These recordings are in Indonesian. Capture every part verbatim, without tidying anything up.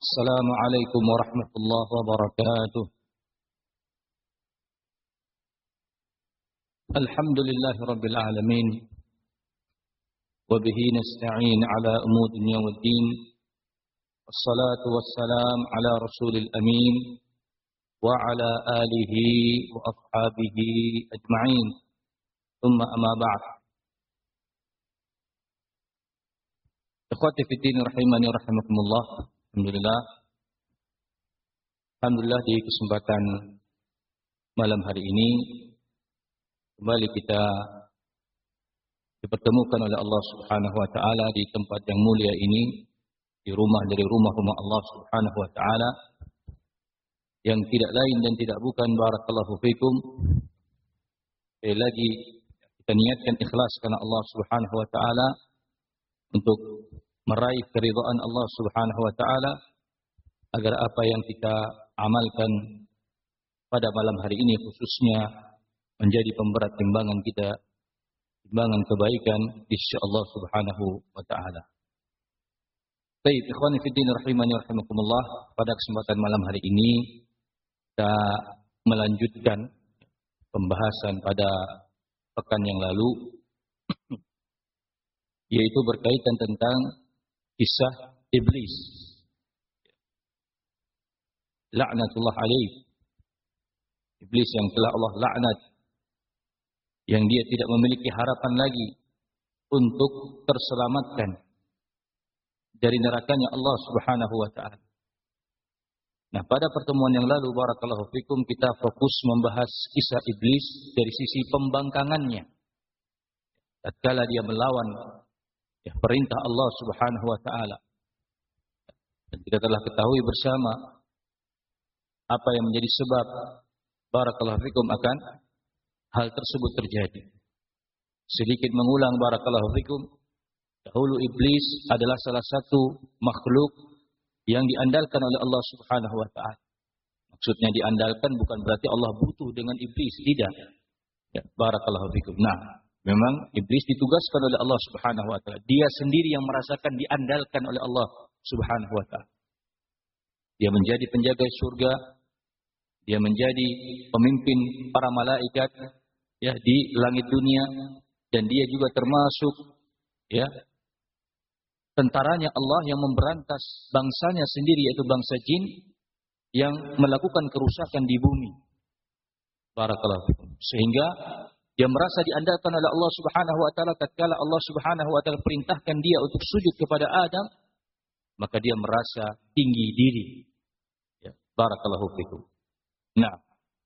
السلام عليكم ورحمة الله وبركاته. الحمد لله رب العالمين، وبه نستعين على أمور الدنيا والدين، والصلاة والسلام على رسول الأمين وعلى آله وأصحابه أجمعين، ثم أما بعد. Ikhwati fi din rahimani rahimakumullah. Alhamdulillah. Alhamdulillah di kesempatan malam hari ini kembali kita dipertemukan oleh Allah Subhanahu wa taala di tempat yang mulia ini, di rumah dari rumah-rumah Allah Subhanahu wa taala yang tidak lain dan tidak bukan, barakallahu fikum, sekali lagi kita niatkan ikhlas karena Allah Subhanahu wa taala untuk meraih keridhaan Allah Subhanahu wa taala, agar apa yang kita amalkan pada malam hari ini khususnya menjadi pemberat timbangan kita, timbangan kebaikan insyaallah Subhanahu wa taala. Baik, ikhwani fi din rahimani rahimakumullah, pada kesempatan malam hari ini kita melanjutkan pembahasan pada pekan yang lalu, yaitu berkaitan tentang kisah iblis, laknatullah alaih, iblis yang telah Allah laknat, yang dia tidak memiliki harapan lagi untuk terselamatkan dari nerakanya Allah Subhanahu wa taala. Nah, pada pertemuan yang lalu, barakallahu fikum, kita fokus membahas kisah iblis dari sisi pembangkangannya tatkala dia melawan ya, perintah Allah Subhanahu wa taala. Dan kita telah ketahui bersama apa yang menjadi sebab, barakallahu fikum, akan hal tersebut terjadi. Sedikit mengulang, barakallahu fikum, dahulu iblis adalah salah satu makhluk yang diandalkan oleh Allah Subhanahu wa taala. Maksudnya diandalkan bukan berarti Allah butuh dengan iblis, tidak. Ya, barakallahu fikum. Nah, memang iblis ditugaskan oleh Allah Subhanahu wa taala. Dia sendiri yang merasakan diandalkan oleh Allah Subhanahu wa taala. Dia menjadi penjaga surga, dia menjadi pemimpin para malaikat ya di langit dunia, dan dia juga termasuk ya tentaranya Allah yang memberantas bangsanya sendiri, yaitu bangsa jin yang melakukan kerusakan di bumi. Barakallahu fikum. Sehingga dia merasa diandalkan oleh Allah Subhanahu wa taala. Tatkala Allah Subhanahu wa taala perintahkan dia untuk sujud kepada Adam, maka dia merasa tinggi diri. Ya, barakallahu fikum. Nah,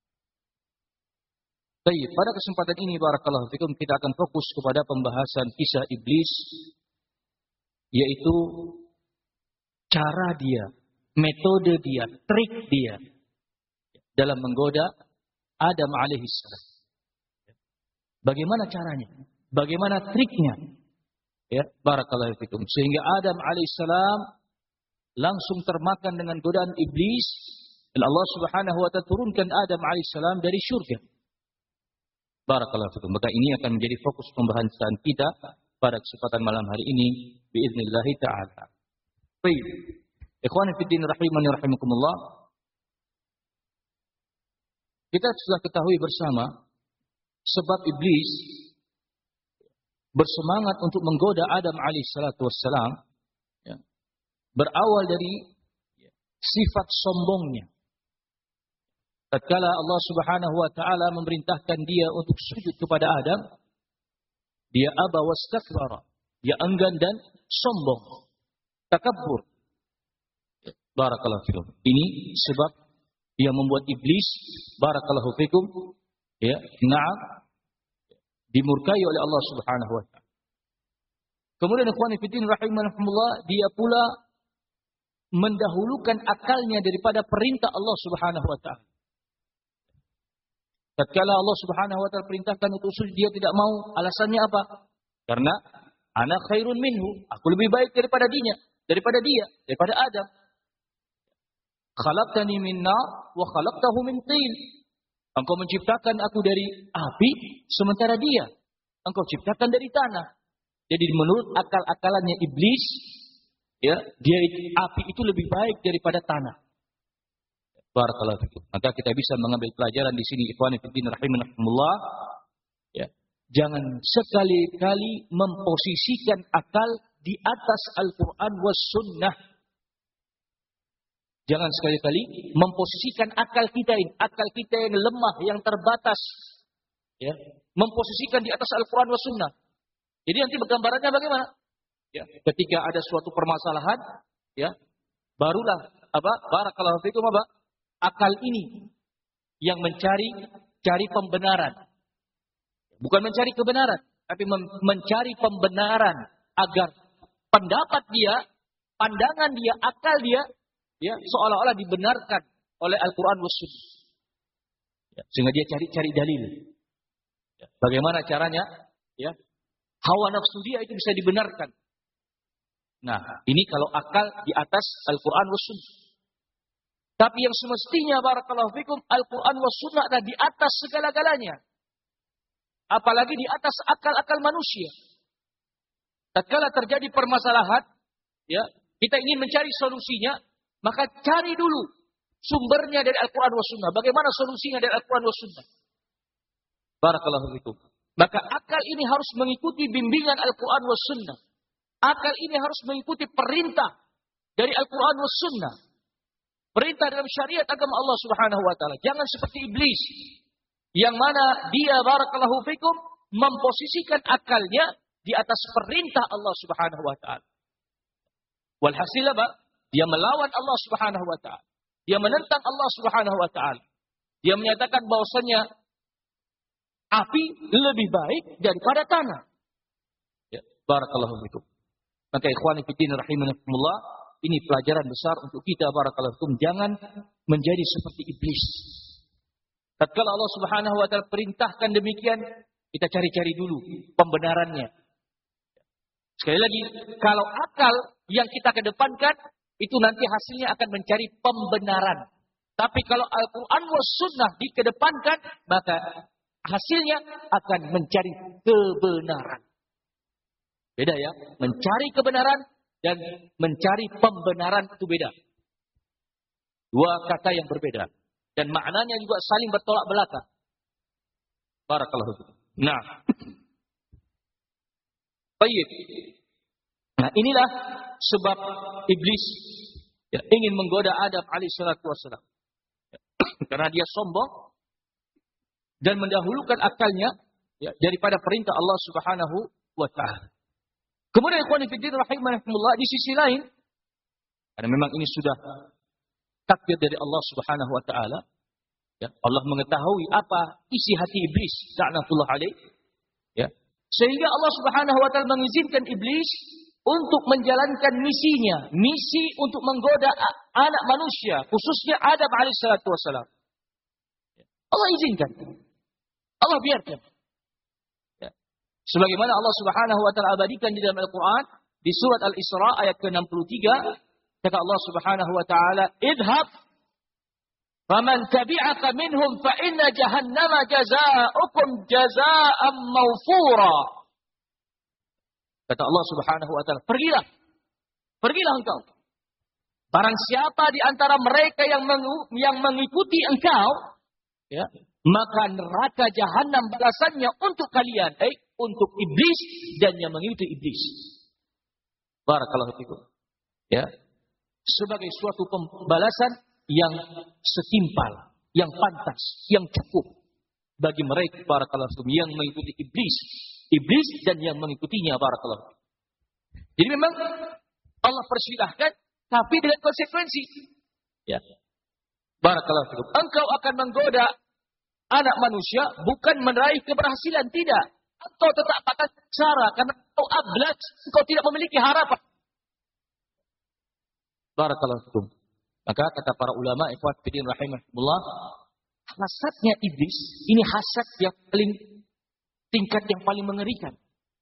baik, pada kesempatan ini, barakallahu fikum, kita akan fokus kepada pembahasan kisah iblis, yaitu cara dia, metode dia, trik dia dalam menggoda Adam alaihissalam. Bagaimana caranya? Bagaimana triknya? Ya, barakallahu fikum. Sehingga Adam alaihissalam langsung termakan dengan godaan iblis, dan Allah Subhanahu wa taala turunkan Adam alaihissalam dari surga. Barakallahu fikum. Maka ini akan menjadi fokus pembahasan kita pada kesempatan malam hari ini biiznillah taala. Baik. Ikhwani fi din rahimani rahimakumullah. Kita sudah ketahui bersama sebab iblis bersemangat untuk menggoda Adam alaihissalatu wassalam ya, berawal dari ya, sifat sombongnya. Tatkala Allah Subhanahu wa taala memerintahkan dia untuk sujud kepada Adam, dia aba wastakbara, dia enggan dan sombong, takabbur. Ya, barakallahu fikum. Ini sebab yang membuat iblis, barakallahu fikum, ya, na'am, dimurkai oleh Allah Subhanahu wa taala. Kemudian ikhwani fillah rahimakumullah, dia pula mendahulukan akalnya daripada perintah Allah Subhanahu wa taala. Tatkala Allah Subhanahu wa taala perintahkan untuk sujud, dia tidak mau. Alasannya apa? Karena ana khairun minhu, aku lebih baik daripada dia, daripada dia, daripada Adam. Khalaqtani min nar wa khalaqtahu min tin. Engkau menciptakan aku dari api, sementara dia engkau ciptakan dari tanah. Jadi menurut akal-akalannya iblis, ya, dia api itu lebih baik daripada tanah. Barakallahu fikum. Maka kita bisa mengambil pelajaran di sini, ikhwani fillah rahimakumullah. Ya. Jangan sekali-kali memposisikan akal di atas Al-Quran was sunnah. Jangan sekali-kali memposisikan akal kita ini, akal kita yang lemah, yang terbatas, ya, memposisikan di atas Al-Quran was sunnah. Jadi nanti gambarannya bagaimana? Ya, ketika ada suatu permasalahan, ya, barulah apa? Barakallahu fikum apa? Akal ini yang mencari cari pembenaran. Bukan mencari kebenaran, tapi mencari pembenaran agar pendapat dia, pandangan dia, akal dia, ya, seolah-olah dibenarkan oleh Al-Quran was sunnah. Ya, sehingga dia cari-cari dalil. Ya, bagaimana caranya? Ya, hawa nafsu dia itu bisa dibenarkan. Nah, ini kalau akal di atas Al-Quran was sunnah. Tapi yang semestinya barakallahu fikum, Al-Quran was sunnah adalah di atas segala-galanya. Apalagi di atas akal-akal manusia. Tatkala terjadi permasalahan, ya, kita ingin mencari solusinya, maka cari dulu sumbernya dari Al-Quran was sunnah. Bagaimana solusinya dari Al-Quran was sunnah? Barakallahu fikum. Maka akal ini harus mengikuti bimbingan Al-Quran was sunnah. Akal ini harus mengikuti perintah dari Al-Quran was sunnah. Perintah dalam syariat agama Allah Subhanahu wa taala. Jangan seperti iblis yang mana dia barakallahu fikum memposisikan akalnya di atas perintah Allah Subhanahu wa taala. Walhasil apa? Dia melawan Allah Subhanahu wa taala. Dia menentang Allah Subhanahu wa taala. Dia menyatakan bahwasanya api lebih baik daripada tanah. Ya, barakallahu fikum. Maka ikhwani fillah rahimakumullah, ini pelajaran besar untuk kita barakallahu fikum, jangan menjadi seperti iblis. Tatkala Allah Subhanahu wa taala perintahkan demikian, kita cari-cari dulu pembenarannya. Sekali lagi, kalau akal yang kita kedepankan, itu nanti hasilnya akan mencari pembenaran. Tapi kalau Al-Quran was sunnah dikedepankan, maka hasilnya akan mencari kebenaran. Beda ya, mencari kebenaran dan mencari pembenaran itu beda. Dua kata yang berbeda. Dan maknanya juga saling bertolak belakang. Barakallahu fikum. Nah. Baik. Nah, inilah sebab iblis ya, ingin menggoda Adam alaihi salatu wassalam. Ya, karena dia sombong dan mendahulukan akalnya ya, daripada perintah Allah Subhanahu wa taala. Kemudian ikhwan fillah rahimakumullah, di sisi lain, karena memang ini sudah takdir dari Allah Subhanahu wa taala, ya, Allah mengetahui apa isi hati iblis, la'natullah alaih, ya. Sehingga Allah Subhanahu wa taala mengizinkan iblis untuk menjalankan misinya, misi untuk menggoda anak manusia, khususnya Adam alaihi salatu wassalam. Allah izinkan. Allah biarkan. Sebagaimana Allah Subhanahu wa taala abadikan di dalam Al-Qur'an di surat Al-Isra ayat ke enam puluh tiga, kata Allah Subhanahu wa taala, "Idhab faman tabi'aka minhum fa inna jahannama jazaa'ukum jazaa'an mawfura." Kata Allah Subhanahu wa taala, "Pergilah. Pergilah engkau. Barang siapa di antara mereka yang yang mengikuti engkau, ya, maka neraka jahanam balasannya untuk kalian, eh, untuk iblis dan yang mengikuti iblis." Barakallahu fikum. Ya. Sebagai suatu pembalasan yang setimpal, yang pantas, yang cukup bagi mereka barakallahu fikum yang mengikuti iblis, iblis dan yang mengikutinya barakallahu. Jadi memang Allah persilahkan tapi dengan konsekuensi. Ya. Barakallahu fikum. Engkau akan menggoda anak manusia bukan meraih keberhasilan, tidak. Engkau tetap akan cara karena engkau ablas, engkau tidak memiliki harapan. Barakallahu fikum. Maka kata para ulama ikhwan fillah rahimahumullah, hasadnya iblis ini hasad yang paling tingkat yang paling mengerikan.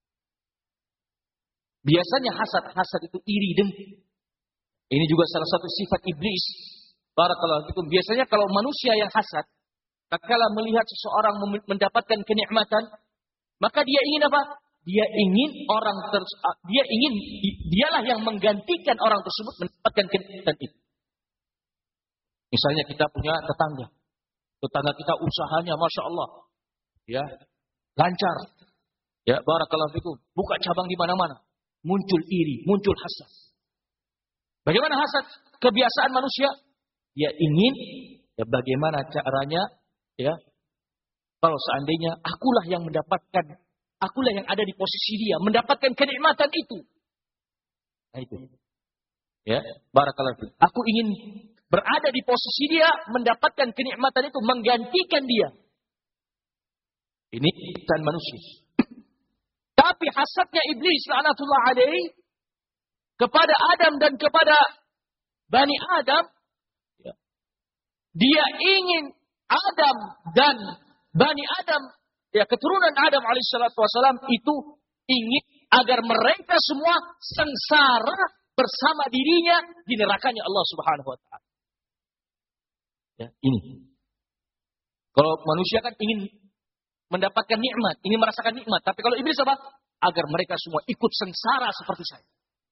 Biasanya hasad-hasad itu iri dengki. Ini juga salah satu sifat iblis. Barakallahu fikum. Biasanya kalau manusia yang hasad, tatkala melihat seseorang mendapatkan kenikmatan, maka dia ingin apa? dia ingin orang ter, dia ingin dialah yang menggantikan orang tersebut mendapatkan kenikmatan itu. Misalnya kita punya tetangga, tetangga kita usahanya masya Allah, ya lancar, ya barakallahu fikum, buka cabang di mana-mana, muncul iri, muncul hasad. Bagaimana hasad? Kebiasaan manusia, dia ingin, ya bagaimana caranya, ya kalau seandainya akulah yang mendapatkan, akulah yang ada di posisi dia, mendapatkan kenikmatan itu. Nah itu. Ya, barakallahu fikum. Aku ingin berada di posisi dia, mendapatkan kenikmatan itu, menggantikan dia. Ini kebiasaan manusia. Tapi hasadnya iblis laknatullah alaihi kepada Adam dan kepada Bani Adam, ya, dia ingin Adam dan Bani Adam, ya keturunan Adam alaihissalatu wassalam itu ingin agar mereka semua sengsara bersama dirinya di nerakanya Allah Subhanahu wa taala. Ya, ini. Kalau manusia kan ingin mendapatkan nikmat, ingin merasakan nikmat, tapi kalau iblis apa? Agar mereka semua ikut sengsara seperti saya.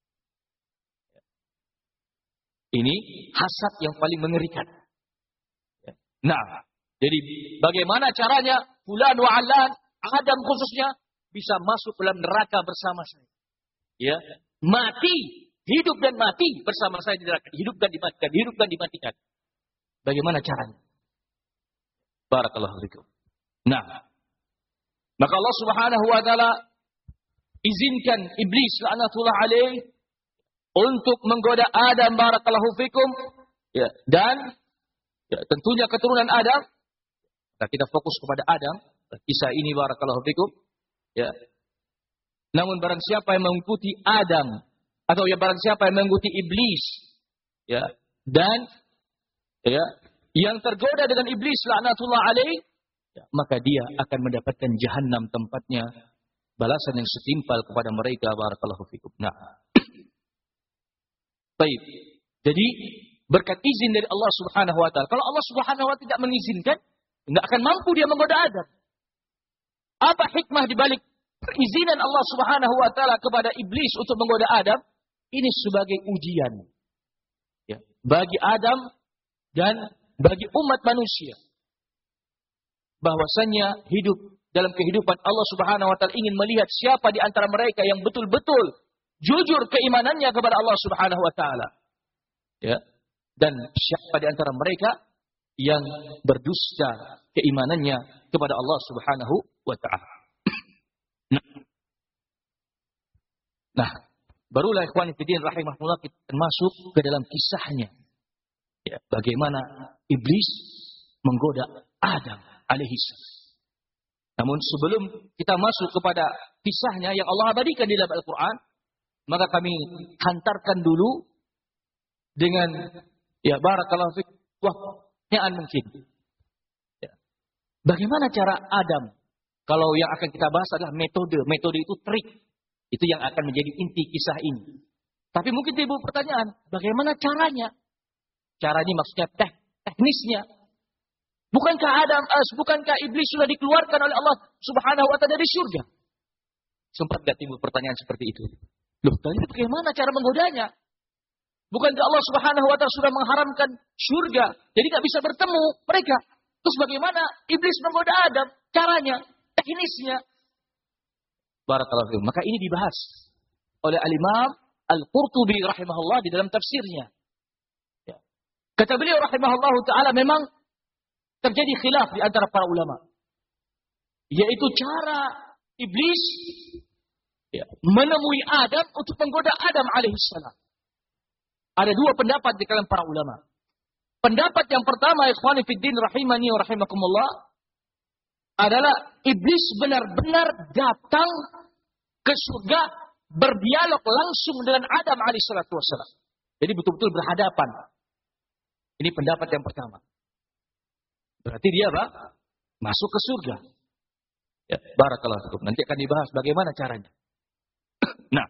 Ini hasad yang paling mengerikan. Nah, jadi bagaimana caranya fulan wa alan, Adam khususnya bisa masuk dalam neraka bersama saya? Ya, mati, hidup dan mati bersama saya di neraka, hidup dan dimatikan, hidup dan dimatikan. Bagaimana caranya? Barakallahu fikum. Nah, maka Allah Subhanahu wa taala izinkan iblis laknatullah alaih untuk menggoda Adam barakallahu fikum, ya, dan ya, tentunya keturunan Adam. Nah, kita fokus kepada Adam, kisah ini barakallahu fikum, ya. Namun barang siapa yang mengikuti Adam atau ya barang siapa yang mengikuti iblis, ya, dan ya, yang tergoda dengan iblis laknatullah alaih, ya, maka dia akan mendapatkan jahanam tempatnya, balasan yang setimpal kepada mereka barakallahu fikum. Nah, baik. Jadi berkat izin dari Allah Subhanahu wa taala. Kalau Allah Subhanahu wa taala tidak mengizinkan, enggak akan mampu dia menggoda Adam. Apa hikmah di balik perizinan Allah Subhanahu wa taala kepada iblis untuk menggoda Adam? Ini sebagai ujian, ya, bagi Adam dan bagi umat manusia. Bahwasanya hidup dalam kehidupan Allah Subhanahu wa taala ingin melihat siapa di antara mereka yang betul-betul jujur keimanannya kepada Allah Subhanahu wa taala. Ya. Dan siapa di antara mereka yang berdusta keimanannya kepada Allah Subhanahu wa taala. Nah, nah barulah ikhwan fillah rahimahullah kita masuk ke dalam kisahnya. Ya, bagaimana iblis menggoda Adam alaihi salam. Namun sebelum kita masuk kepada kisahnya yang Allah abadikan di dalam Al-Quran, maka kami hantarkan dulu dengan ya barakallahu fiik pertanyaan mungkin. Ya. Bagaimana cara Adam? Kalau yang akan kita bahas adalah metode. Metode itu trik. Itu yang akan menjadi inti kisah ini. Tapi mungkin timbul pertanyaan, bagaimana caranya? Caranya maksudnya teh, teknisnya. Bukankah Adam, eh, bukankah iblis sudah dikeluarkan oleh Allah Subhanahu wa taala dari surga? Sempat gak timbul pertanyaan seperti itu? Loh, tadi bagaimana cara menggodanya? Bukankah Allah Subhanahu wa taala sudah mengharamkan surga? Jadi gak bisa bertemu mereka. Terus bagaimana iblis menggoda Adam? Caranya, teknisnya. Barakallahu fiikum. Maka ini dibahas oleh Al-Imam Al-Qurtubi rahimahullah di dalam tafsirnya. Ya. Kata beliau rahimahullah ta'ala memang terjadi khilaf di antara para ulama. Yaitu cara iblis ya, menemui Adam untuk menggoda Adam alaihissalam. Ada dua pendapat di kalangan para ulama. Pendapat yang pertama, ikhwani fiddin rahimani wa rahimakumullah, adalah iblis benar-benar datang ke surga berdialog langsung dengan Adam alaihissalatu wassalam. Jadi betul-betul berhadapan. Ini pendapat yang pertama. Berarti dia apa? Masuk ke surga. Ya, barakallahu fikum. Nanti akan dibahas bagaimana caranya. Nah.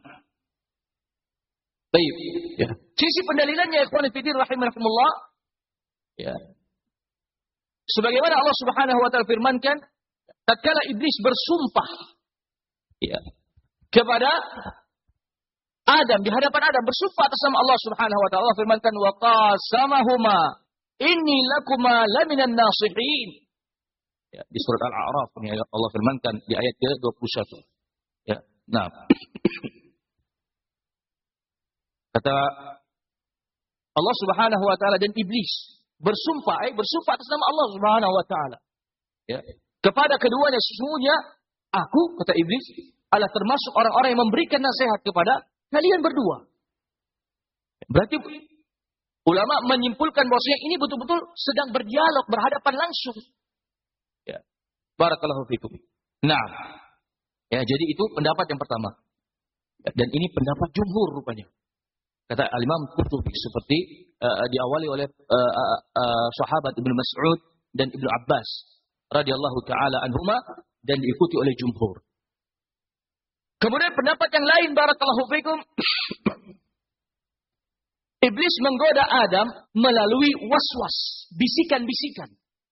Baik, ya. Sisi pendalilannya ikhwan fillah rahimakumullah, ya. Sebagaimana Allah Subhanahu wa taala firmankan, tatkala iblis bersumpah, ya, kepada Adam, di hadapan Adam, bersumpah atas nama Allah Subhanahu wa taala. Allah firmankan, wa qasamahuma inni lakuma laminan nasihin. Ya, di surat Al-A'raf ini Allah firmankan di ayat ke dua puluh satu. Ya. Nah. Kata Allah Subhanahu wa taala, dan iblis bersumpah, eh bersumpah atas nama Allah Subhanahu wa taala. Ya. Kepada keduanya, sesungguhnya aku, kata iblis, adalah termasuk orang-orang yang memberikan nasihat kepada kalian berdua. Berarti ulama menyimpulkan bahwasanya ini betul-betul sedang berdialog, berhadapan langsung. Ya. Barakallahu fikum. Nah, ya, jadi itu pendapat yang pertama. Ya, dan ini pendapat jumhur rupanya. Kata Al-Imam Qurtubi, seperti uh, diawali oleh uh, uh, uh, sahabat Ibnu Mas'ud dan Ibnu Abbas radhiyallahu taala anhuma, dan diikuti oleh jumhur. Kemudian pendapat yang lain, barakallahu fikum, iblis menggoda Adam melalui waswas, bisikan-bisikan.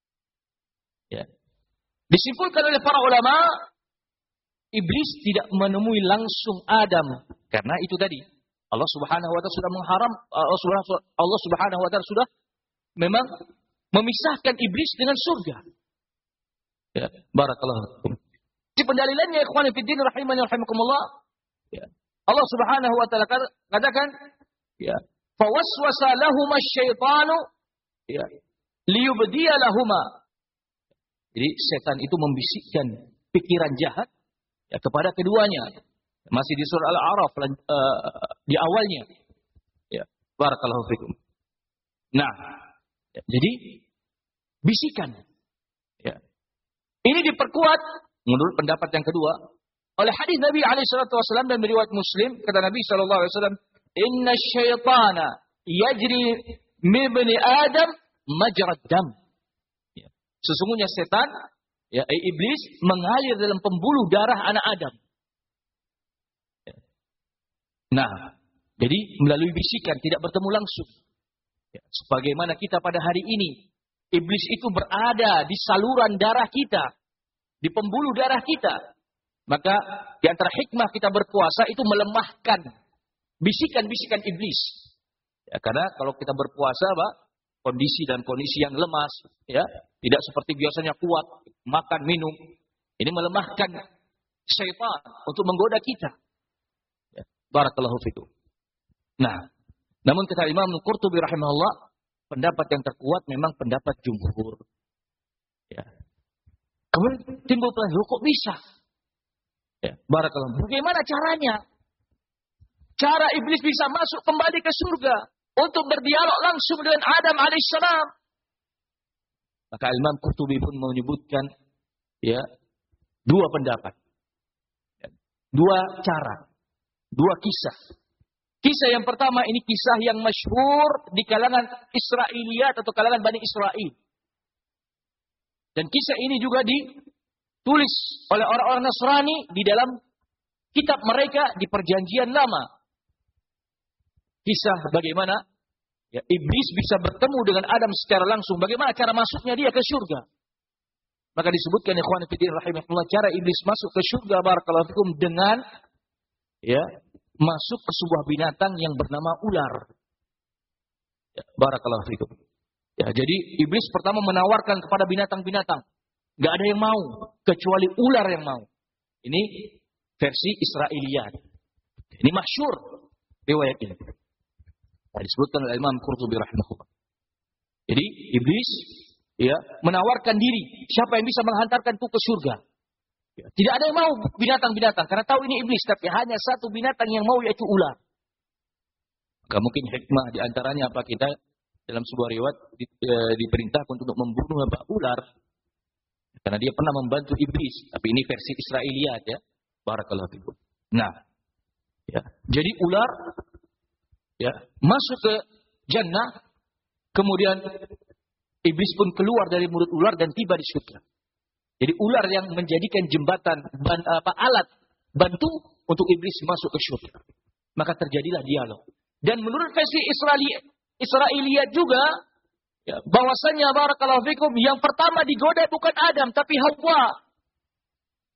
Ya. Disimpulkan oleh para ulama, iblis tidak menemui langsung Adam, karena itu tadi Allah Subhanahu wa taala sudah mengharam, Allah Subhanahu wa taala sudah memang memisahkan iblis dengan surga. Ya, barakallahu fikum. Di pendalilannya, ikhwan fillah rahimani rahimakumullah, ya, Allah Subhanahu wa taala katakan, ya, fawaswasa lahuma syaitanu, ya, liyubdiya lahuma. Jadi setan itu membisikkan pikiran jahat, ya, kepada keduanya. Masih di surah Al-A'raf uh, di awalnya. Ya, barakallahu fikum. Nah, ya, jadi bisikan. Ya. Ini diperkuat menurut pendapat yang kedua oleh hadis Nabi alaihi salatu wasallam dan riwayat Muslim, kata Nabi sallallahu alaihi wasallam, "Inna syaitana yajri min bani Adam majrad dam." Ya. Sesungguhnya setan, ya, iblis mengalir dalam pembuluh darah anak Adam. Ya. Nah, jadi melalui bisikan, tidak bertemu langsung. Ya. Sebagaimana kita pada hari ini, iblis itu berada di saluran darah kita, di pembuluh darah kita. Maka di antara hikmah kita berpuasa itu melemahkan bisikan-bisikan iblis. Ya, karena kalau kita berpuasa, Pak, kondisi dan kondisi yang lemas, ya, tidak seperti biasanya kuat, makan, minum. Ini melemahkan syaitan untuk menggoda kita. Ya, barakallahu fikum. Nah, namun kata Imam Qurtubi rahimahullah, pendapat yang terkuat memang pendapat jumhur. Ya. Kemudian timbul pertanyaan, kok bisa? Ya, barakallahu. Bagaimana caranya? Cara iblis bisa masuk kembali ke surga untuk berdialog langsung dengan Adam alaihissalam. Maka Imam Qurtubi pun menyebutkan, ya, dua pendapat, ya, dua cara, dua kisah. Kisah yang pertama ini kisah yang masyhur di kalangan Israiliyat atau kalangan Bani Israel. Dan kisah ini juga ditulis oleh orang-orang Nasrani di dalam kitab mereka di Perjanjian Lama. Kisah bagaimana, ya, iblis bisa bertemu dengan Adam secara langsung. Bagaimana cara masuknya dia ke surga. Maka disebutkan, ikhwan fillah rahimahullah, cara iblis masuk ke surga, barakallahu fikum, dengan, ya, masuk ke sebuah binatang yang bernama ular. Ya, barakallahu fikum. Ya, jadi iblis pertama menawarkan kepada binatang-binatang. Gak ada yang mau, kecuali ular yang mau. Ini versi Israiliyat. Ini masyhur riwayat ini. Nah, disebutkan oleh Imam Qurtubi rahimahullah. Jadi iblis, ya, menawarkan diri. Siapa yang bisa menghantarkan itu ke surga? Ya, tidak ada yang mau binatang-binatang. Karena tahu ini iblis. Tapi hanya satu binatang yang mau, yaitu ular. Maka mungkin hikmah diantaranya apa, kita dalam sebuah riwayat di, e, diperintahkan untuk membunuh apa, ular. Karena dia pernah membantu iblis. Tapi ini versi Israiliyat, ya. Barakallahu fikum. Nah, ya, jadi ular, ya, masuk ke jannah. Kemudian iblis pun keluar dari mulut ular dan tiba di surga. Jadi ular yang menjadikan jembatan, ban, apa, alat bantu untuk iblis masuk ke surga. Maka terjadilah dialog. Dan menurut versi Israiliyat, Israiliyat juga, ya, bahwasanya barakallahu fikum, yang pertama digoda bukan Adam tapi Hawa.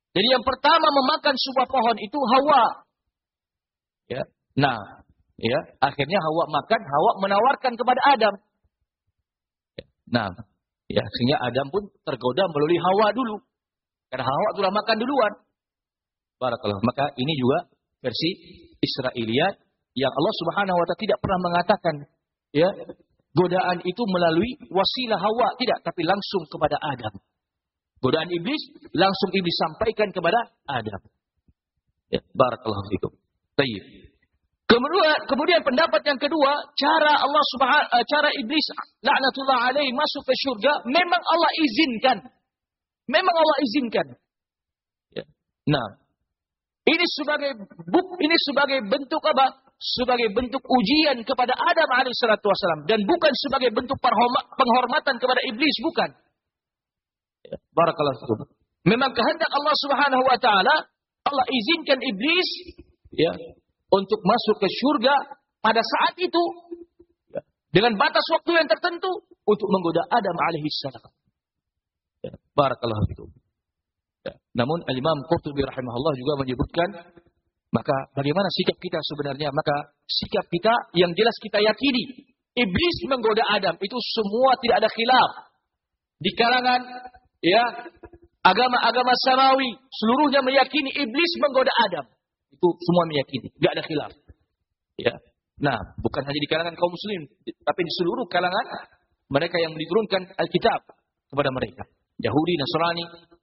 Jadi yang pertama memakan sebuah pohon itu Hawa. Ya. Nah, ya, akhirnya Hawa makan, Hawa menawarkan kepada Adam. Ya. Nah, ya, sehingga Adam pun tergoda melalui Hawa dulu. Karena Hawa telah makan duluan. Barakallahu. Maka ini juga versi Israiliyat yang Allah Subhanahu wa taala tidak pernah mengatakan ya, godaan itu melalui wasilah Hawa, tidak, tapi langsung kepada Adam. Godaan iblis langsung iblis sampaikan kepada Adam. Ya, barakallahu fikum. Baik. Kemudian, kemudian pendapat yang kedua, cara Allah Subhanahu cara iblis laknatullah alaihi masuk ke surga memang Allah izinkan. Memang Allah izinkan. Ya. Nah, ini sebagai buk, ini sebagai bentuk apa? Sebagai bentuk ujian kepada Adam alaihissalatu wassalam dan bukan sebagai bentuk penghormatan kepada iblis, bukan. Ya, barakallahu fikum. Memang kehendak Allah Subhanahu wa taala, Allah izinkan iblis ya untuk masuk ke surga pada saat itu ya, dengan batas waktu yang tertentu untuk menggoda Adam alaihissalam. Ya, barakallahu fikum. Ya, namun Al-Imam Qurtubi rahimahullah juga menyebutkan, maka bagaimana sikap kita sebenarnya? Maka sikap kita yang jelas kita yakini iblis menggoda Adam itu semua tidak ada khilaf di kalangan ya agama-agama samawi, seluruhnya meyakini iblis menggoda Adam. Itu semua meyakini, tidak ada khilaf. Ya. Nah, bukan hanya di kalangan kaum muslim, tapi di seluruh kalangan mereka yang diturunkan Alkitab kepada mereka, Yahudi, Nasrani.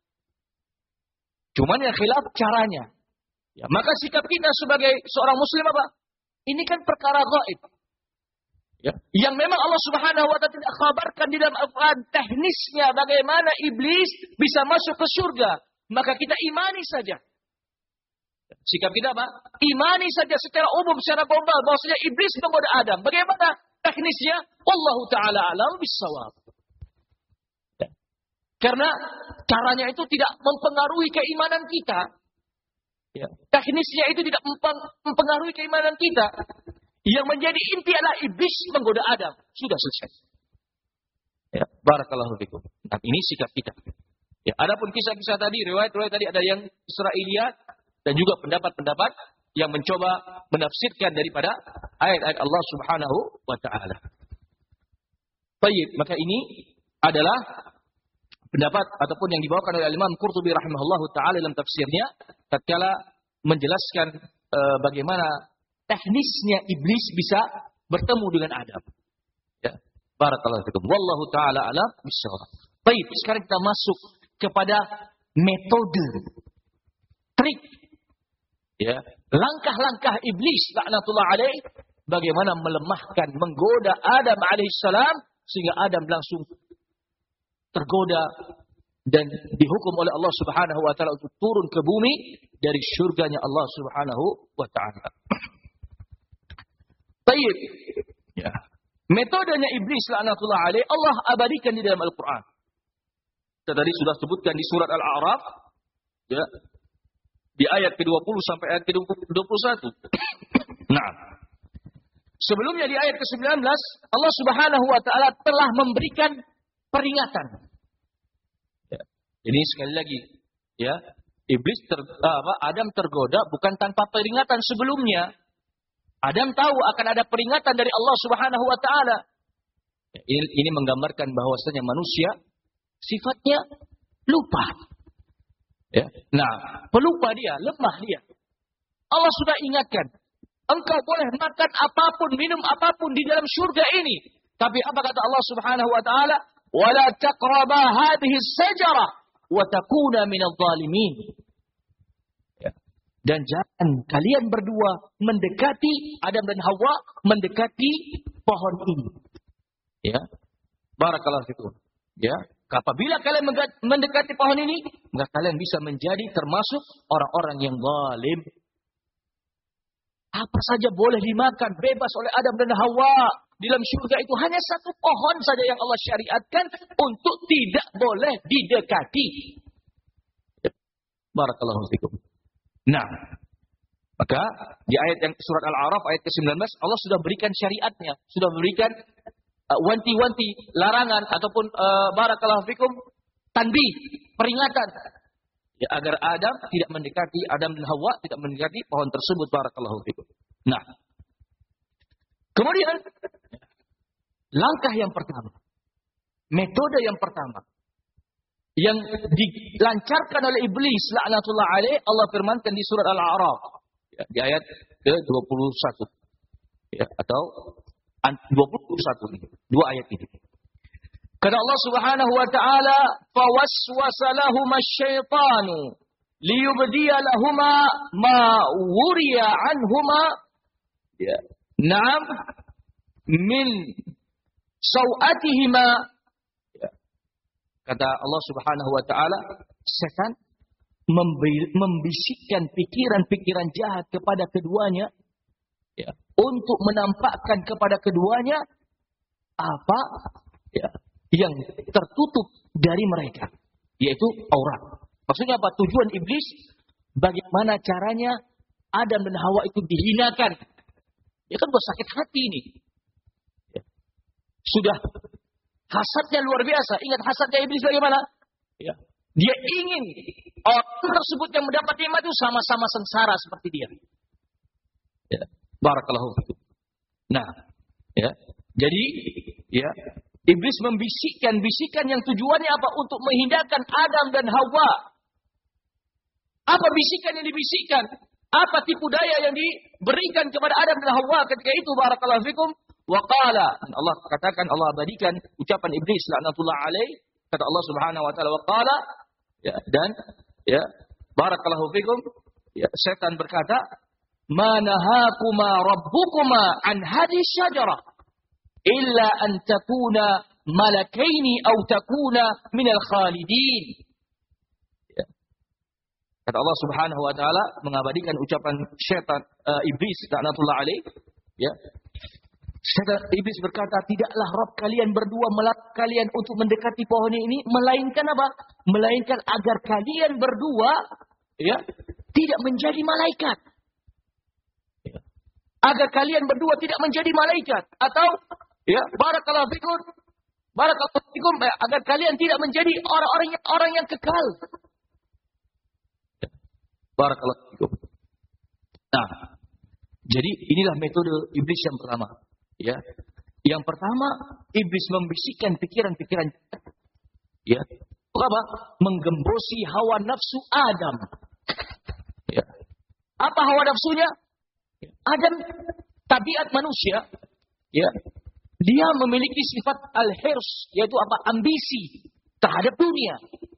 Cuman yang khilaf caranya. Ya, maka sikap kita sebagai seorang muslim apa? Ini kan perkara gaib. Ya, yang memang Allah Subhanahu wa taala tidak kabarkan di dalam Al-Qur'an teknisnya bagaimana iblis bisa masuk ke surga, maka kita imani saja. Sikap kita apa? Imani saja secara umum, secara global bahwasanya iblis menggoda Adam. Bagaimana teknisnya? Wallahu taala alam bissawab. Ya. Karena caranya itu tidak mempengaruhi keimanan kita. Ya. Teknisnya itu tidak mempengaruhi keimanan kita. Yang menjadi inti adalah iblis menggoda Adam. Sudah selesai. Ya, barakallahu fikum. Nah, ini sikap kita. Ya, adapun kisah-kisah tadi, riwayat-riwayat tadi ada yang Israiliyat dan juga pendapat-pendapat yang mencoba menafsirkan daripada ayat-ayat Allah Subhanahu wa taala. Baik, maka ini adalah pendapat ataupun yang dibawakan oleh Imam Qurtubi rahimahullahu taala dalam tafsirnya tatkala menjelaskan e, bagaimana teknisnya iblis bisa bertemu dengan Adam. Ya, barakallahu fikum. Wallahu taala alam bissawab. Baik, sekarang kita masuk kepada metode, trik, ya, langkah-langkah iblis laknatullah alaih bagaimana melemahkan, menggoda Adam alaihissalam sehingga Adam langsung tergoda dan dihukum oleh Allah Subhanahu wa taala untuk turun ke bumi dari surganya Allah Subhanahu wa taala. Baik. Ya. Metodenya iblis laknatullah alaih Allah abadikan di dalam Al-Qur'an. Kita tadi sudah sebutkan di surat Al-A'raf ya. Di ayat ke dua puluh sampai ayat ke dua puluh satu. Nah. Sebelumnya di ayat ke sembilan belas Allah Subhanahu wa taala telah memberikan peringatan. Ya. Jadi sekali lagi ya, iblis ter, apa, Adam tergoda bukan tanpa peringatan sebelumnya. Adam tahu akan ada peringatan dari Allah Subhanahu wa taala. Ya, ini, ini menggambarkan bahwasanya manusia sifatnya lupa. Ya. Nah, pelupa dia, lemah dia. Allah sudah ingatkan, engkau boleh makan apapun, minum apapun di dalam surga ini. Tapi apa kata Allah Subhanahu wa taala? Wala taqraba hadhihi as-sajara wa takuna minadh dhalimin. Dan jangan kalian berdua mendekati Adam dan Hawa mendekati pohon ini. Ya. Barakallahu fikum. Ya. Apabila kalian mendekati pohon ini, maka kalian bisa menjadi termasuk orang-orang yang zalim. Apa saja boleh dimakan bebas oleh Adam dan Hawa di dalam surga itu, hanya satu pohon saja yang Allah syariatkan untuk tidak boleh didekati. Ya. Barakallahu fikum. Nah, maka di ayat yang surat Al-A'raf ayat ke sembilan belas Allah sudah berikan syariatnya, sudah berikan uh, wanti-wanti larangan ataupun uh, barakallahu fikum tanbih, peringatan. Ya, agar Adam tidak mendekati, Adam dan Hawa tidak mendekati pohon tersebut. Barakallahu fikum. Nah, kemudian langkah yang pertama, metode yang pertama yang dilancarkan oleh iblis laknatullah alaih, Allah firmankan di surat Al-A'raf, ya, di ayat ke dua puluh satu, ya, atau dua puluh satu ini, dua ayat ini. Kata Allah Subhanahu wa taala, "Fawaswasa lahuma asy-syaitanu liyubdiya lahuma ma wuriya anhuma." Ya. Naam min sawatihima. Ya. Kata Allah Subhanahu wa taala, setan membisikkan pikiran-pikiran jahat kepada keduanya, ya, untuk menampakkan kepada keduanya apa, ya, yang tertutup dari mereka, yaitu aurat. Maksudnya apa? Tujuan iblis, bagaimana caranya Adam dan Hawa itu dihinakan. Ya kan buat sakit hati ini. Ya. Sudah hasadnya luar biasa. Ingat hasadnya iblis bagaimana? Ya. Dia ingin orang tersebut yang mendapat nikmat itu sama-sama sengsara seperti dia. Ya. Barakallahu fikum. Nah, ya. Jadi, ya, iblis membisikkan bisikan yang tujuannya apa? Untuk menghindarkan Adam dan Hawa. Apa bisikan yang dibisikkan? Apa tipu daya yang diberikan kepada Adam dan Hawa ketika itu? Barakallahu fikum. Wa qala, Allah katakan, Allah abadikan ucapan iblis laknatullah alaih. Kata Allah Subhanahu wa taala, wa qala, ya, dan ya, barakallahu fikum, ya, setan berkata, "Ma nahakuma rabbukuma an hadhihi syajarah illa an takuna malakaini aw takuna minal khalidin." Ya. Kata Allah Subhanahu wa taala mengabadikan ucapan syaitan, uh, iblis laknatullah alaih, ya. Setan iblis berkata, "Tidaklah Rabb kalian berdua melarang kalian untuk mendekati pohon ini, melainkan apa? Melainkan agar kalian berdua, ya, tidak menjadi malaikat." Ya. Agar kalian berdua tidak menjadi malaikat, atau, ya, barakallahu fikum, barakallahu fikum, agar kalian tidak menjadi orang-orang yang orang yang kekal. Ya. Barakallahu fikum. Nah, jadi inilah metode iblis yang pertama. Ya, yang pertama, iblis membisikkan pikiran-pikiran, ya, apa? Menggembosi hawa nafsu Adam. Ya. Apa hawa nafsunya? Adam, tabiat manusia, ya, dia memiliki sifat al-hirs, yaitu apa? Ambisi terhadap dunia.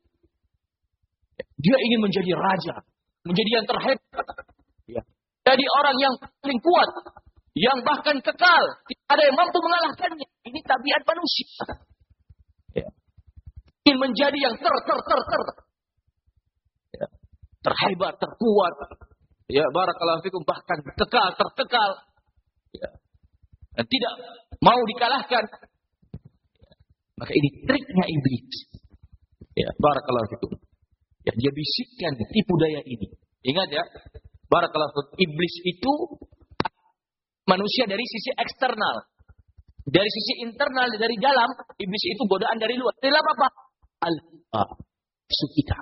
Dia ingin menjadi raja, menjadi yang terhebat, ya. Jadi orang yang paling kuat, yang bahkan kekal, tidak ada yang mampu mengalahkannya. Ini tabiat manusia. Ya. Ingin menjadi yang ter ter ter ter, ya, terhebat, terkuat. Ya, barakallahu fikum, bahkan kekal, terkekal. Ya. Dan tidak mau dikalahkan. Ya. Maka ini triknya iblis. Ya, barakallahu fikum. Ya, dia bisikkan tipu daya ini. Ingat ya, barakallahu fikum, iblis itu manusia dari sisi eksternal. Dari sisi internal, dari dalam, iblis itu godaan dari luar. Dari apa? Al-nafsu kita.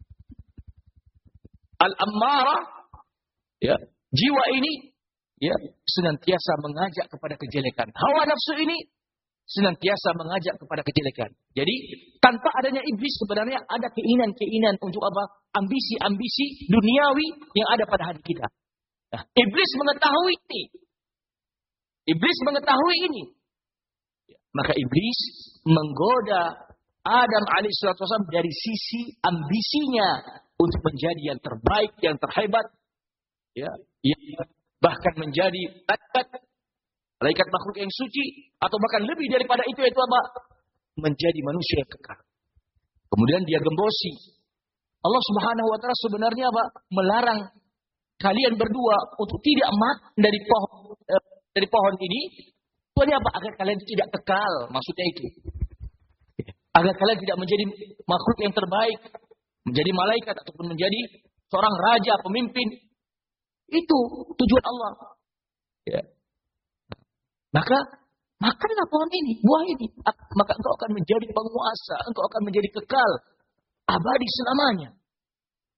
Al-ammarah, ya, jiwa ini, ya, senantiasa mengajak kepada kejelekan. Hawa nafsu ini senantiasa mengajak kepada kejelekan. Jadi, tanpa adanya iblis sebenarnya ada keinginan-keinginan untuk apa? Ambisi-ambisi duniawi yang ada pada hati kita. Nah, iblis mengetahui ini. Iblis mengetahui ini. Maka iblis menggoda Adam alaihissalatu wassalam dari sisi ambisinya untuk menjadi yang terbaik, yang terhebat, ya, yang bahkan menjadi malaikat, malaikat makhluk yang suci, atau bahkan lebih daripada itu, yaitu apa? Menjadi manusia yang kekal. Kemudian dia gembosi. Allah Subhanahu wa taala sebenarnya apa? Melarang kalian berdua untuk tidak makan dari pohon eh, dari pohon ini. Tujuannya apa? Agar kalian tidak kekal, maksudnya itu. Agar kalian tidak menjadi makhluk yang terbaik, menjadi malaikat ataupun menjadi seorang raja, pemimpin. Itu tujuan Allah. Ya. Maka makanlah pohon ini, buah ini. Maka engkau akan menjadi penguasa, engkau akan menjadi kekal, abadi selamanya.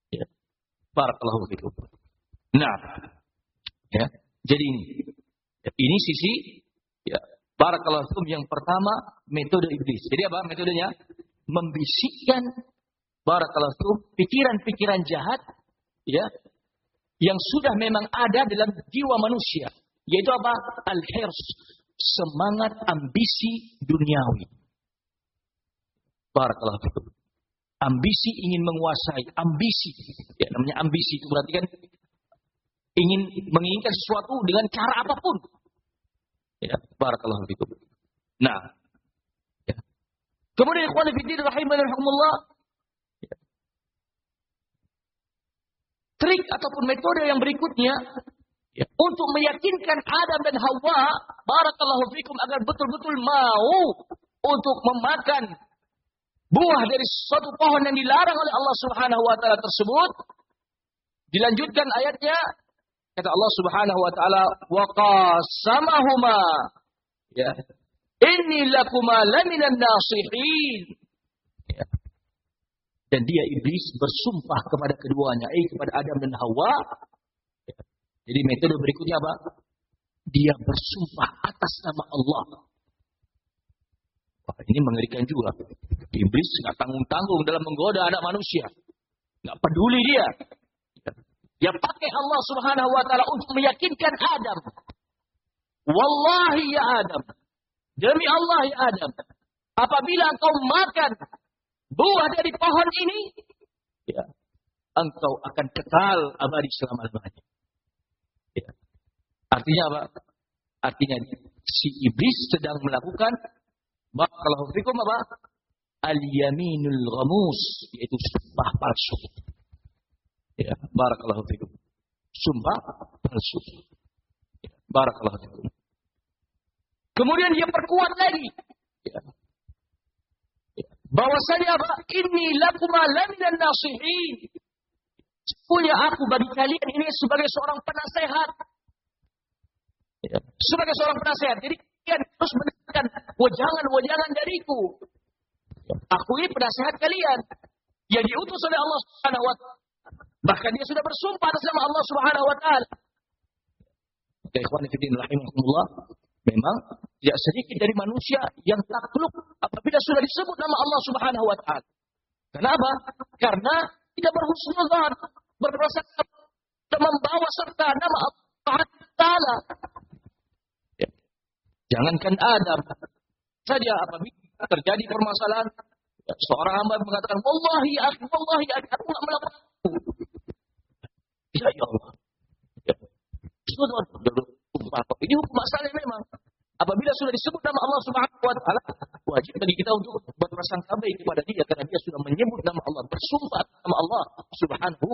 Barakallahu fikum. Nah, ya. Jadi ini ini sisi ya, barakallahu fikum yang pertama metode iblis. Jadi apa metodenya? Membisikkan barakallahu fikum pikiran-pikiran jahat ya yang sudah memang ada dalam jiwa manusia, yaitu apa? Al-hirs, semangat ambisi duniawi. Barakallahu fikum. Ambisi ingin menguasai, ambisi. Ya, namanya ambisi itu berarti kan ingin menginginkan sesuatu dengan cara apapun. Ya, barakallahu fikum. Nah, ya. Kemudian ikhwan fillah rahimani rahimakumullah, ya. Trik ataupun metode yang berikutnya ya, untuk meyakinkan Adam dan Hawa barakallahu fikum agar betul-betul mau untuk memakan buah dari suatu pohon yang dilarang oleh Allah Subhanahu wa taala tersebut. Dilanjutkan ayatnya, kata Allah Subhanahu wa taala, wa qasamahuma ya inni lakuma laminan nasihin. Ya. Dan dia iblis bersumpah kepada keduanya, eh kepada Adam dan Hawa. Ya. Jadi metode berikutnya apa? Dia bersumpah atas nama Allah. Wah, ini mengerikan juga. Iblis nggak tanggung-tanggung dalam menggoda anak manusia. Nggak peduli dia. Dia pakai Allah Subhanahu wa taala untuk meyakinkan Adam. Wallahi ya Adam. Demi Allah ya Adam. Apabila engkau makan buah dari pohon ini, ya, engkau akan kekal abadi selama-lamanya. Ya. Artinya apa? Artinya si iblis sedang melakukan barakallahu fikum apa? Al-yaminul ghamus, yaitu sumpah palsu. Ya, barakallahu fikum. Sumpah palsu. Ya, barakallahu fikum. Kemudian dia perkuat lagi. Ya. Ya. Bahwasanya apa? Inni lakuma laminan nasihin. Sesungguhnya aku bagi kalian ini sebagai seorang penasehat. Ya. Sebagai seorang penasehat. Jadi kalian harus mendengarkan wajangan-wajangan dariku. Aku ini penasehat kalian yang diutus oleh Allah Subhanahu wa taala. Bahkan dia sudah bersumpah atas nama Allah Subhanahu wa taala. Maka ikhwan fillah rahimakumullah, memang tidak sedikit dari manusia yang takluk apabila sudah disebut nama Allah Subhanahu wa taala. Kenapa? Karena tidak berhusnuzan, berprasangka dan membawa serta nama Allah Subhanahu wa taala. Ya. Jangankan Adam saja apabila terjadi permasalahan, seorang hamba mengatakan, wallahi aku, wallahi aku, aku tidak melakukan itu. Ya, ya Allah. Ya. Ini hukum asalnya memang. Apabila sudah disebut nama Allah Subhanahu wa taala, wajib bagi kita untuk berprasangka baik kepada dia karena dia sudah menyebut nama Allah, bersumpah nama Allah Subhanahu.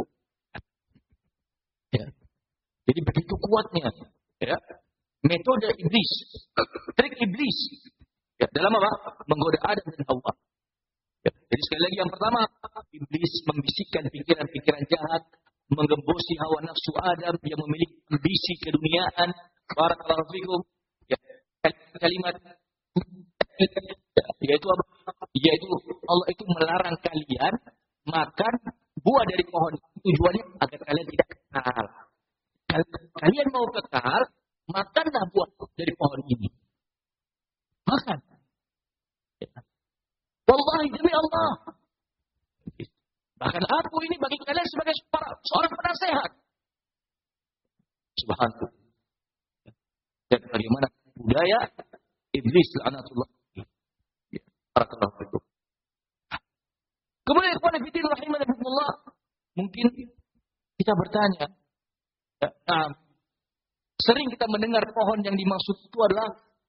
Ya. Jadi begitu kuatnya, ya, metode iblis, trik iblis. Ya, dalam apa? Menggoda Adam dan Hawa. Ya, jadi sekali lagi yang pertama, iblis membisikkan pikiran-pikiran jahat, menggembosi hawa nafsu Adam yang memiliki ambisi keduniaan. Barakallahu fikum. Ya, kalimat ya, yaitu apa? Yaitu Allah itu melarang kalian makan buah dari pohon. Tujuannya agar kalian tidak kekal. Kalau kalian mau kekal, makanlah buah dari pohon ini. Makan. Ya. Wallahi demi Allah. Bahkan aku ini bagi kalian sebagai seorang penasehat. Subhanallah. Dan bagaimana budaya iblis laknatullah. Ya. Barakallahu fikum. Kemudian ikhwan fillah rahimakumullah, mungkin kita bertanya, ya, nah, sering kita mendengar pohon yang dimaksud itu adalah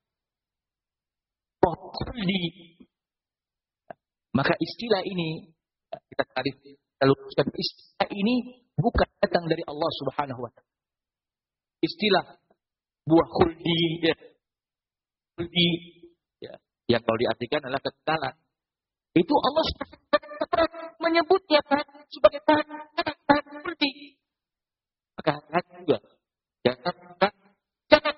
pohon khuldi. Maka istilah ini kita tarif kalau istilah ini bukan datang dari Allah Subhanahu wa taala. Istilah buah khuldi, ya, khuldi ya, yang kalau diartikan adalah kekekalan. Itu Allah menyebutnya sebagai tahan khuldi. Maka hati juga jangan jangan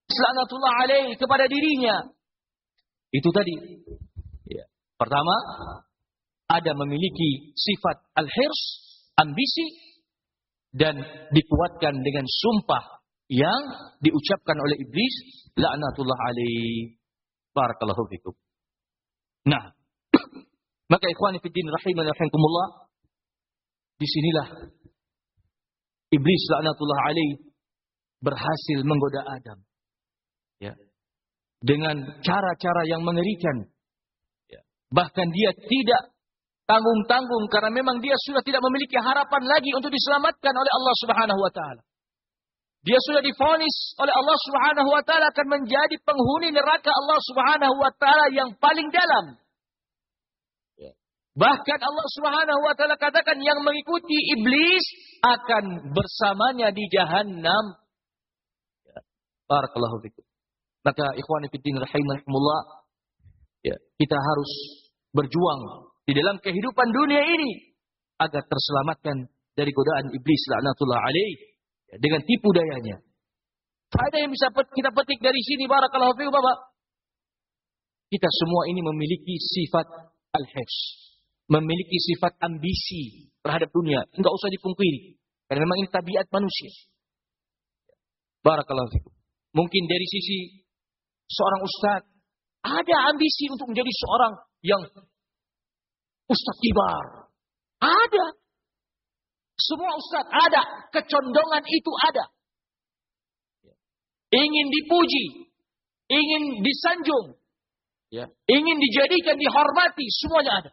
laknatullah alaih kepada dirinya. Itu tadi. Ya. Pertama, Adam memiliki sifat al-hirs, ambisi, dan dikuatkan dengan sumpah yang diucapkan oleh iblis, laknatullah alaih. Barakallahu fikum. Nah, maka ikhwani fiddin rahimani rahimakumullah, disinilah iblis laknatullah alaih berhasil menggoda Adam. Ya. Dengan cara-cara yang mengerikan. Ya. Bahkan dia tidak tanggung-tanggung karena memang dia sudah tidak memiliki harapan lagi untuk diselamatkan oleh Allah Subhanahu wa taala. Dia sudah divonis oleh Allah Subhanahu wa taala akan menjadi penghuni neraka Allah Subhanahu wa taala yang paling dalam. Ya. Bahkan Allah Subhanahu wa taala katakan yang mengikuti iblis akan bersamanya di Jahannam. Ya. Barakallahu fikum. Maka ikhwani fiddin rahimakumullah, ya, kita harus berjuang di dalam kehidupan dunia ini agar terselamatkan dari godaan iblis laknatullah alaih, ya, dengan tipu dayanya. Ada yang bisa kita petik dari sini, barakallahu fiikum, Bapak. Kita semua ini memiliki sifat al-hirs, memiliki sifat ambisi terhadap dunia, enggak usah dipungkiri, karena memang ini tabiat manusia. Barakallahu fiikum. Mungkin dari sisi seorang ustaz ada ambisi untuk menjadi seorang yang ustaz kibar. Ada. Semua ustaz ada. Kecondongan itu ada. Ingin dipuji. Ingin disanjung. Ya. Ingin dijadikan, dihormati. Semuanya ada.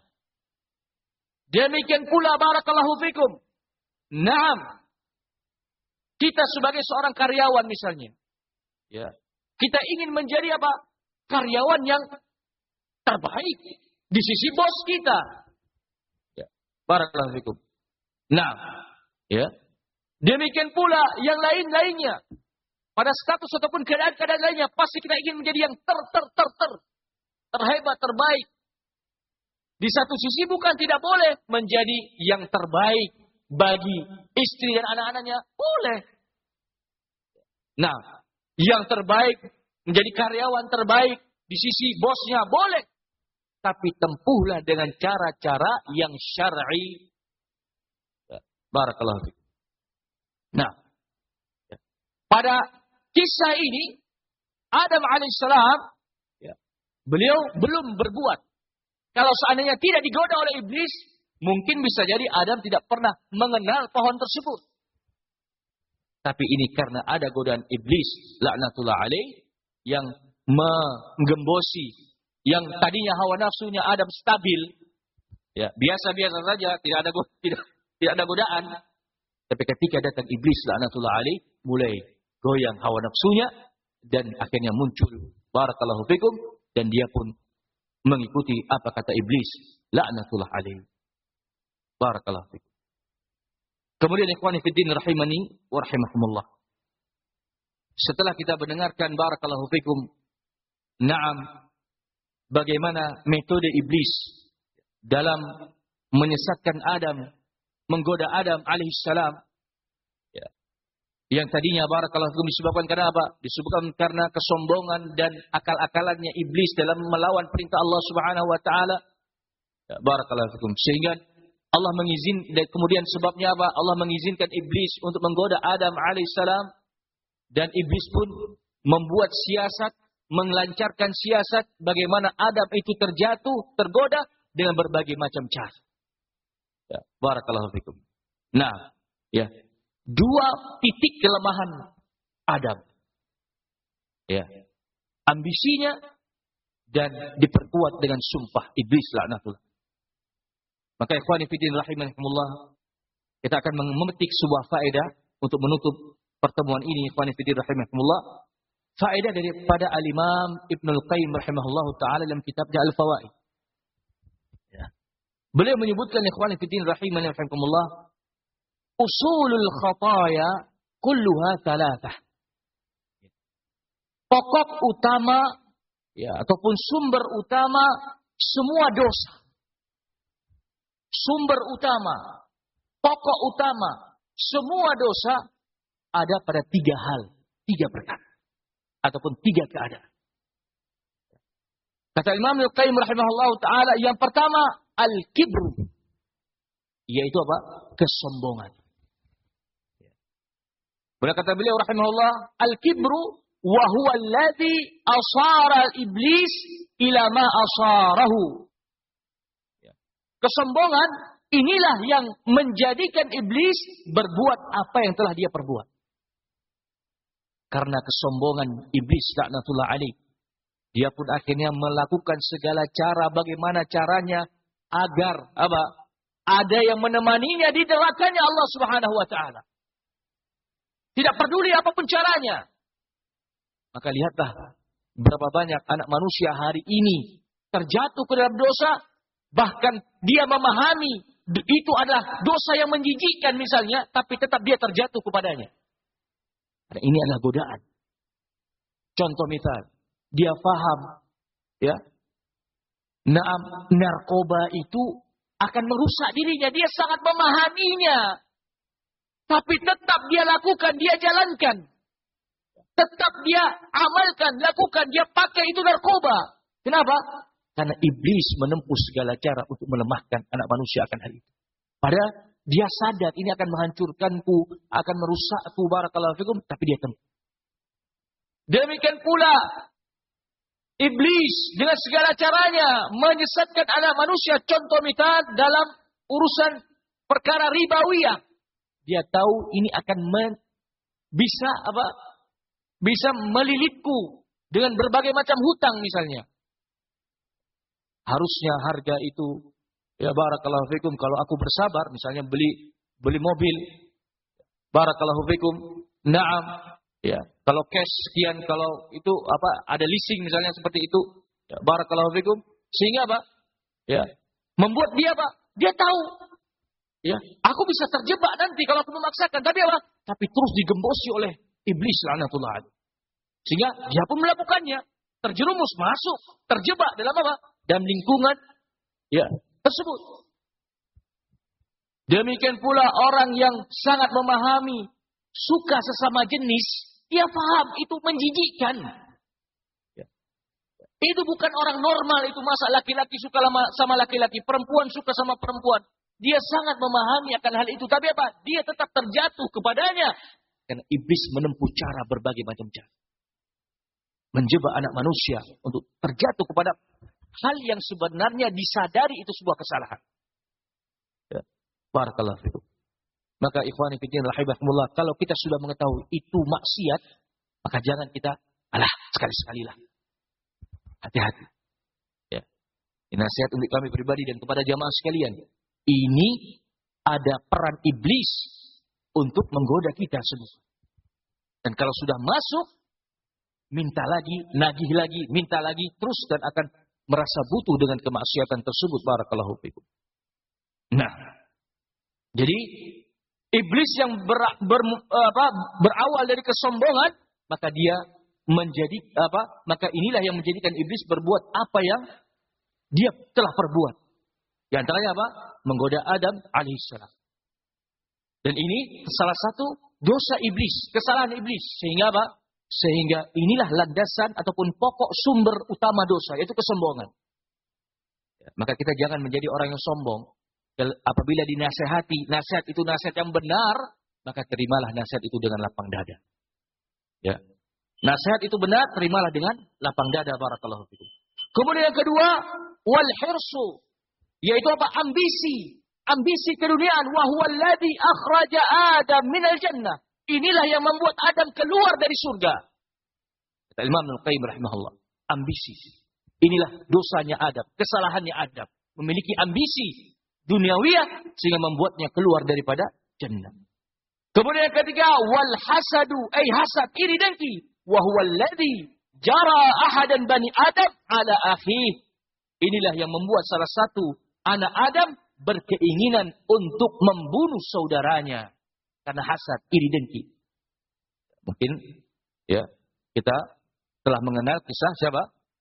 Demikian pula barakallahu fikum. Naam. Kita sebagai seorang karyawan misalnya. Ya. Kita ingin menjadi apa? Karyawan yang terbaik di sisi bos kita. Ya. Barakallahu fikum. Nah, ya. Demikian pula yang lain-lainnya. Pada status ataupun keadaan-keadaan lainnya, pasti kita ingin menjadi yang ter ter ter ter terhebat, terbaik. Di satu sisi bukan tidak boleh menjadi yang terbaik bagi istri dan anak-anaknya, boleh. Nah, yang terbaik, menjadi karyawan terbaik di sisi bosnya, boleh. Tapi tempuhlah dengan cara-cara yang syar'i. Ya, barakallahu fikum. Nah, ya, pada kisah ini, Adam alaihissalam, ya, beliau belum berbuat. Kalau seandainya tidak digoda oleh iblis, mungkin bisa jadi Adam tidak pernah mengenal pohon tersebut. Tapi ini karena ada godaan iblis, laknatullah alaih, yang menggembosi, yang tadinya hawa nafsunya Adam stabil, ya biasa-biasa saja, tidak ada tidak tidak ada godaan. Tapi ketika datang iblis, laknatullah alaih, mulai goyang hawa nafsunya dan akhirnya muncul barakallahu fikum, dan dia pun mengikuti apa kata iblis, laknatullah alaih. Barakallahu fikum. Kemudian ikhwani fiddin rahimani wa rahimakumullah. Setelah kita mendengarkan barakallahu fikum, na'am, bagaimana metode iblis dalam menyesatkan Adam, menggoda Adam alaihissalam, ya. Yang tadinya barakallahu fikum disebabkan karena apa? Disebabkan karena kesombongan dan akal-akalannya iblis dalam melawan perintah Allah Subhanahu wa taala. Ya, barakallahu fikum. Sehingga Allah mengizinkan, dan kemudian sebabnya apa? Allah mengizinkan iblis untuk menggoda Adam alaihissalam, dan iblis pun membuat siasat, melancarkan siasat bagaimana Adam itu terjatuh, tergoda dengan berbagai macam cara. Ya, barakallahu fikum. Nah, ya, dua titik kelemahan Adam. Ya, ambisinya dan diperkuat dengan sumpah iblis laknatullah. Maka ikhwani fiddin rahimakumullah, kita akan memetik sebuah faedah untuk menutup pertemuan ini, ikhwani fiddin rahimakumullah. Faedah daripada al-Imam Ibnul Qayyim rahimahullahu taala dalam kitabnya Al-Fawaid. Ya. Beliau menyebutkan ikhwani fiddin rahimakumullah, usulul khataya kulluha thalathah. Pokok utama, ya, ataupun sumber utama semua dosa. Sumber utama, pokok utama, semua dosa ada pada tiga hal, tiga perkara. ataupun tiga keadaan. Kata Imam Al-Qayyim rahimahullah ta'ala, yang pertama, al-kibru. Yaitu apa? Kesombongan. Berkata beliau rahimahullah, al-kibru wa huwa alladhi asara iblis ila ma asarahu. Kesombongan inilah yang menjadikan iblis berbuat apa yang telah dia perbuat. Karena kesombongan iblis laknatullah alaih, dia pun akhirnya melakukan segala cara bagaimana caranya agar apa? Ada yang menemaninya di nerakanya Allah Subhanahu wa taala. Tidak peduli apapun caranya. Maka lihatlah berapa banyak anak manusia hari ini terjatuh ke dalam dosa, bahkan dia memahami itu adalah dosa yang menjijikkan misalnya, tapi tetap dia terjatuh kepadanya. Karena ini adalah godaan. Contoh misal, dia faham, ya, naam, narkoba itu akan merusak dirinya. Dia sangat memahaminya. Tapi tetap dia lakukan, dia jalankan. Tetap dia amalkan, lakukan, dia pakai itu narkoba. Kenapa? Karena iblis menempuh segala cara untuk melemahkan anak manusia akan hal itu. Padahal dia sadar ini akan menghancurkanku, akan merusakku, barakallahu fikum, tapi dia tempuh. Demikian pula iblis dengan segala caranya menyesatkan anak manusia. Contoh misal dalam urusan perkara ribawiyah. Dia tahu ini akan men, bisa apa? Bisa melilitku dengan berbagai macam hutang misalnya. Harusnya harga itu, ya barakallahu fikum, kalau aku bersabar misalnya beli beli mobil, barakallahu fikum, na'am, ya. Kalau cash sekian, kalau itu apa ada leasing misalnya seperti itu, ya barakallahu fikum, sehingga apa? Ya, membuat dia apa? Dia tahu, ya, aku bisa terjebak nanti kalau aku memaksakan, tapi apa? Tapi terus digembosi oleh iblis laknatullah alaih. Sehingga dia pun melakukannya, terjerumus masuk, terjebak dalam apa? Dalam lingkungan ya tersebut. Demikian pula orang yang sangat memahami suka sesama jenis, dia paham itu menjijikkan. Ya. Itu bukan orang normal, itu masa laki-laki suka sama laki-laki, perempuan suka sama perempuan. Dia sangat memahami akan hal itu, tapi apa? Dia tetap terjatuh kepadanya. Karena iblis menempuh cara berbagai macam cara. Menjebak anak manusia untuk terjatuh kepada hal yang sebenarnya disadari itu sebuah kesalahan. Ya. Barakallahu fikum. Maka ikhwani fillah rahimakumullah, kalau kita sudah mengetahui itu maksiat, maka jangan kita alah sekali-sekalilah. Hati-hati. Ya. Ini nasihat untuk kami pribadi dan kepada jamaah sekalian. Ini ada peran iblis untuk menggoda kita semua. Dan kalau sudah masuk, minta lagi, nagih lagi, minta lagi, terus dan akan merasa butuh dengan kemaksiatan tersebut. Barakallahu fikum. Nah, jadi iblis yang ber, ber, apa, berawal dari kesombongan, maka dia menjadi apa? Maka inilah yang menjadikan iblis berbuat apa yang dia telah perbuat. Di antaranya apa? Menggoda Adam alaihissalam. Dan ini salah satu dosa iblis, kesalahan iblis. Sehingga apa? Sehingga inilah landasan ataupun pokok sumber utama dosa, yaitu kesombongan. Ya, maka kita jangan menjadi orang yang sombong. Apabila dinasehati, nasihat itu nasihat yang benar, maka terimalah nasihat itu dengan lapang dada. Ya. Nasihat itu benar, terimalah dengan lapang dada. Barakallahu fikum. Kemudian yang kedua, wal hirsu, yaitu apa? Ambisi. Ambisi keduniaan. Wa huwa alladhi akhraja Adam minal jannah. Inilah yang membuat Adam keluar dari surga. Kata Imam Al-Qayyim rahimahullah. Ambisi. Inilah dosanya Adam. Kesalahannya Adam. Memiliki ambisi duniawiyah sehingga membuatnya keluar daripada jannah. Kemudian yang ketiga, wal hasadu, ay hasad, iri dengki. Wa huwa alladhi jara ahadan bani Adam ala akhih. Inilah yang membuat salah satu anak Adam berkeinginan untuk membunuh saudaranya. Karena hasad, iri dengki. Mungkin ya kita telah mengenal kisah siapa?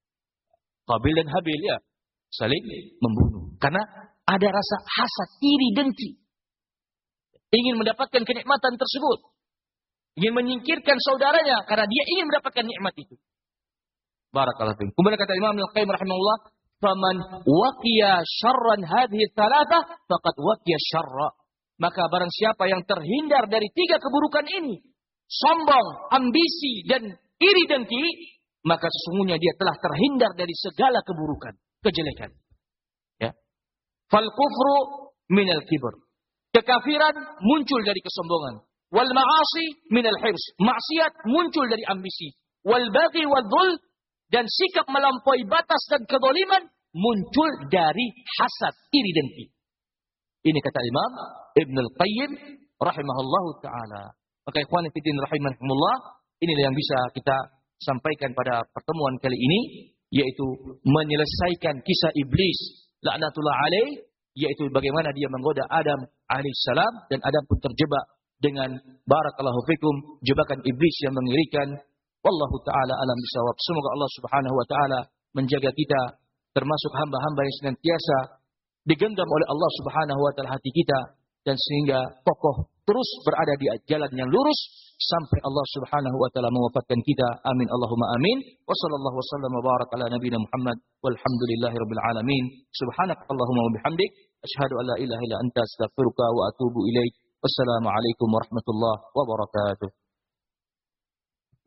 Qabil dan Habil, ya. Saling membunuh. Karena ada rasa hasad, iri dengki. Ingin mendapatkan kenikmatan tersebut. ingin menyingkirkan saudaranya karena dia ingin mendapatkan nikmat itu. Barakallahu fiikum. Kemudian kata Imam Al-Qayyim rahimahullah, "Faman waqiya syarran hadhihi tsalatsah faqad waqiya syarra." Maka barang siapa yang terhindar dari tiga keburukan ini, sombong, ambisi dan iri dengki, maka sesungguhnya dia telah terhindar dari segala keburukan, kejelekan. Ya. Fal kufru minal kibr. Kekafiran muncul dari kesombongan. Wal ma'asi minal hirs. Maksiat muncul dari ambisi. Wal baghi wal dhul, dan sikap melampaui batas dan kezaliman muncul dari hasad, iri dengki. Ini kata Imam Ibn Al-Qayyim rahimahullahu ta'ala. Maka ikhwan fillah rahimahumullah, inilah yang bisa kita sampaikan pada pertemuan kali ini, yaitu menyelesaikan kisah iblis laknatullah alaih, yaitu bagaimana dia menggoda Adam alaihissalam, dan Adam pun terjebak dengan barakallahu fikum jebakan iblis yang mengerikan. Wallahu ta'ala alam bisawab. Semoga Allah subhanahu wa ta'ala menjaga kita termasuk hamba-hamba yang senantiasa digenggam oleh Allah subhanahu wa ta'ala hati kita, dan sehingga kokoh terus berada di jalan yang lurus sampai Allah subhanahu wa ta'ala mewafatkan kita. Amin Allahumma amin. Wa sallallahu wasallam wa barak ala nabiyina Muhammad walhamdulillahi rabbil alamin. Subhanakallahumma wa bihamdik asyhadu an la ilaha illa anta astaghfiruka wa atubu ilaik. Wassalamu alaikum warahmatullahi wabarakatuh.